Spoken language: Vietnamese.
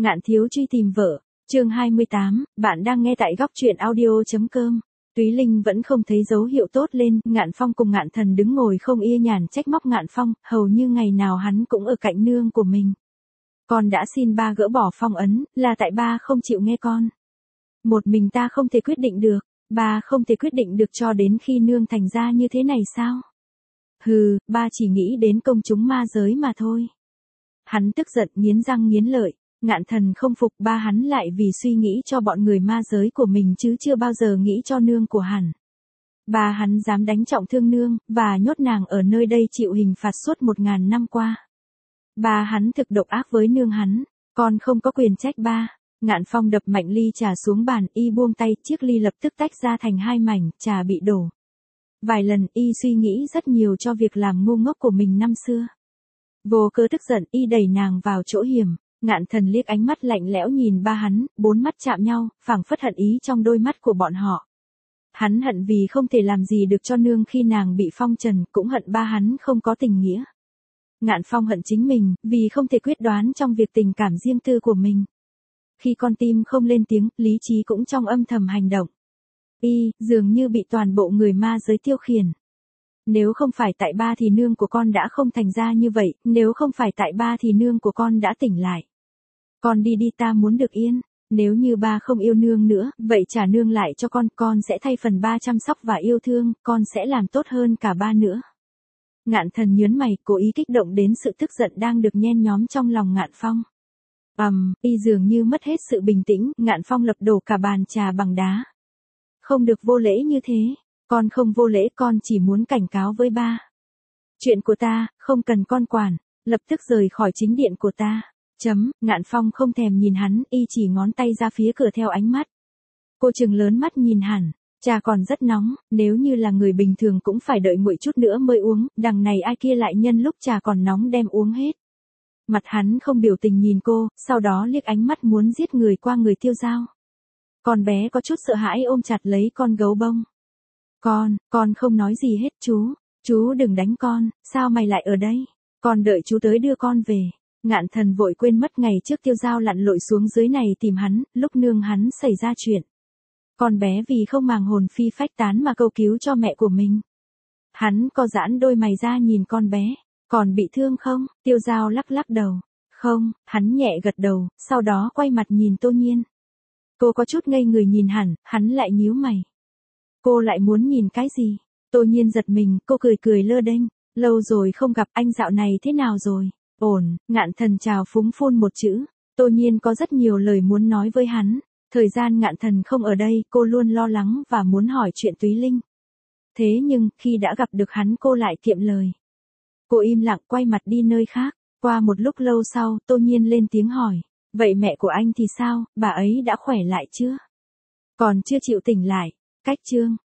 Ngạn thiếu truy tìm vợ, chương 28, bạn đang nghe tại góc truyện audio.com. Túy Linh vẫn không thấy dấu hiệu tốt lên, Ngạn Phong cùng Ngạn Thần đứng ngồi không yên nhàn trách móc Ngạn Phong, hầu như ngày nào hắn cũng ở cạnh nương của mình. Con đã xin ba gỡ bỏ phong ấn, là tại ba không chịu nghe con. Một mình ta không thể quyết định được, ba không thể quyết định được cho đến khi nương thành ra như thế này sao? Hừ, ba chỉ nghĩ đến công chúng ma giới mà thôi. Hắn tức giận nghiến răng nghiến lợi. Ngạn Thần không phục, ba hắn lại vì suy nghĩ cho bọn người ma giới của mình chứ chưa bao giờ nghĩ cho nương của hắn. Ba hắn dám đánh trọng thương nương, và nhốt nàng ở nơi đây chịu hình phạt suốt 1000 năm qua. Ba hắn thực độc ác với nương hắn, con không có quyền trách ba. Ngạn Phong đập mạnh ly trà xuống bàn, y buông tay, chiếc ly lập tức tách ra thành hai mảnh, trà bị đổ. Vài lần y suy nghĩ rất nhiều cho việc làm ngu ngốc của mình năm xưa. Vô cớ tức giận, y đẩy nàng vào chỗ hiểm. Ngạn Thần liếc ánh mắt lạnh lẽo nhìn ba hắn, bốn mắt chạm nhau, phảng phất hận ý trong đôi mắt của bọn họ. Hắn hận vì không thể làm gì được cho nương khi nàng bị phong trần, cũng hận ba hắn không có tình nghĩa. Ngạn Phong hận chính mình, vì không thể quyết đoán trong việc tình cảm riêng tư của mình. Khi con tim không lên tiếng, lý trí cũng trong âm thầm hành động. Y, dường như bị toàn bộ người ma giới tiêu khiển. Nếu không phải tại ba thì nương của con đã không thành ra như vậy, nếu không phải tại ba thì nương của con đã tỉnh lại. Con đi đi, ta muốn được yên. Nếu như ba không yêu nương nữa, vậy trả nương lại cho con sẽ thay phần ba chăm sóc và yêu thương, con sẽ làm tốt hơn cả ba nữa. Ngạn Thần nhớn mày, cố ý kích động đến sự tức giận đang được nhen nhóm trong lòng Ngạn Phong. Y dường như mất hết sự bình tĩnh, Ngạn Phong lập đổ cả bàn trà bằng đá. Không được vô lễ như thế, con không vô lễ, con chỉ muốn cảnh cáo với ba. Chuyện của ta, không cần con quản, lập tức rời khỏi chính điện của ta. Ngạn Phong không thèm nhìn hắn, y chỉ ngón tay ra phía cửa theo ánh mắt. Cô trừng lớn mắt nhìn hắn, trà còn rất nóng, nếu như là người bình thường cũng phải đợi nguội chút nữa mới uống, đằng này ai kia lại nhân lúc trà còn nóng đem uống hết. Mặt hắn không biểu tình nhìn cô, sau đó liếc ánh mắt muốn giết người qua người Tiêu Dao. Con bé có chút sợ hãi ôm chặt lấy con gấu bông. Con không nói gì hết chú đừng đánh con, sao mày lại ở đây? Con đợi chú tới đưa con về. Ngạn Thần vội quên mất ngày trước Tiêu Dao lặn lội xuống dưới này tìm hắn, lúc nương hắn xảy ra chuyện. Con bé vì không màng hồn phi phách tán mà cầu cứu cho mẹ của mình. Hắn co giãn đôi mày ra nhìn con bé, còn bị thương không? Tiêu Dao lắc lắc đầu. Không, hắn nhẹ gật đầu, sau đó quay mặt nhìn Tô Nhiên. Cô có chút ngây người nhìn hắn lại nhíu mày. Cô lại muốn nhìn cái gì? Tô Nhiên giật mình, cô cười lơ đênh. Lâu rồi không gặp, anh dạo này thế nào rồi? Ổn. Ngạn Thần chào phúng phun một chữ. Tô Nhiên có rất nhiều lời muốn nói với hắn. Thời gian Ngạn Thần không ở đây, cô luôn lo lắng và muốn hỏi chuyện Túy Linh. Thế nhưng, khi đã gặp được hắn cô lại kiệm lời. Cô im lặng quay mặt đi nơi khác. Qua một lúc lâu sau, Tô Nhiên lên tiếng hỏi. Vậy mẹ của anh thì sao, bà ấy đã khỏe lại chưa? Còn chưa chịu tỉnh lại. Cách chương.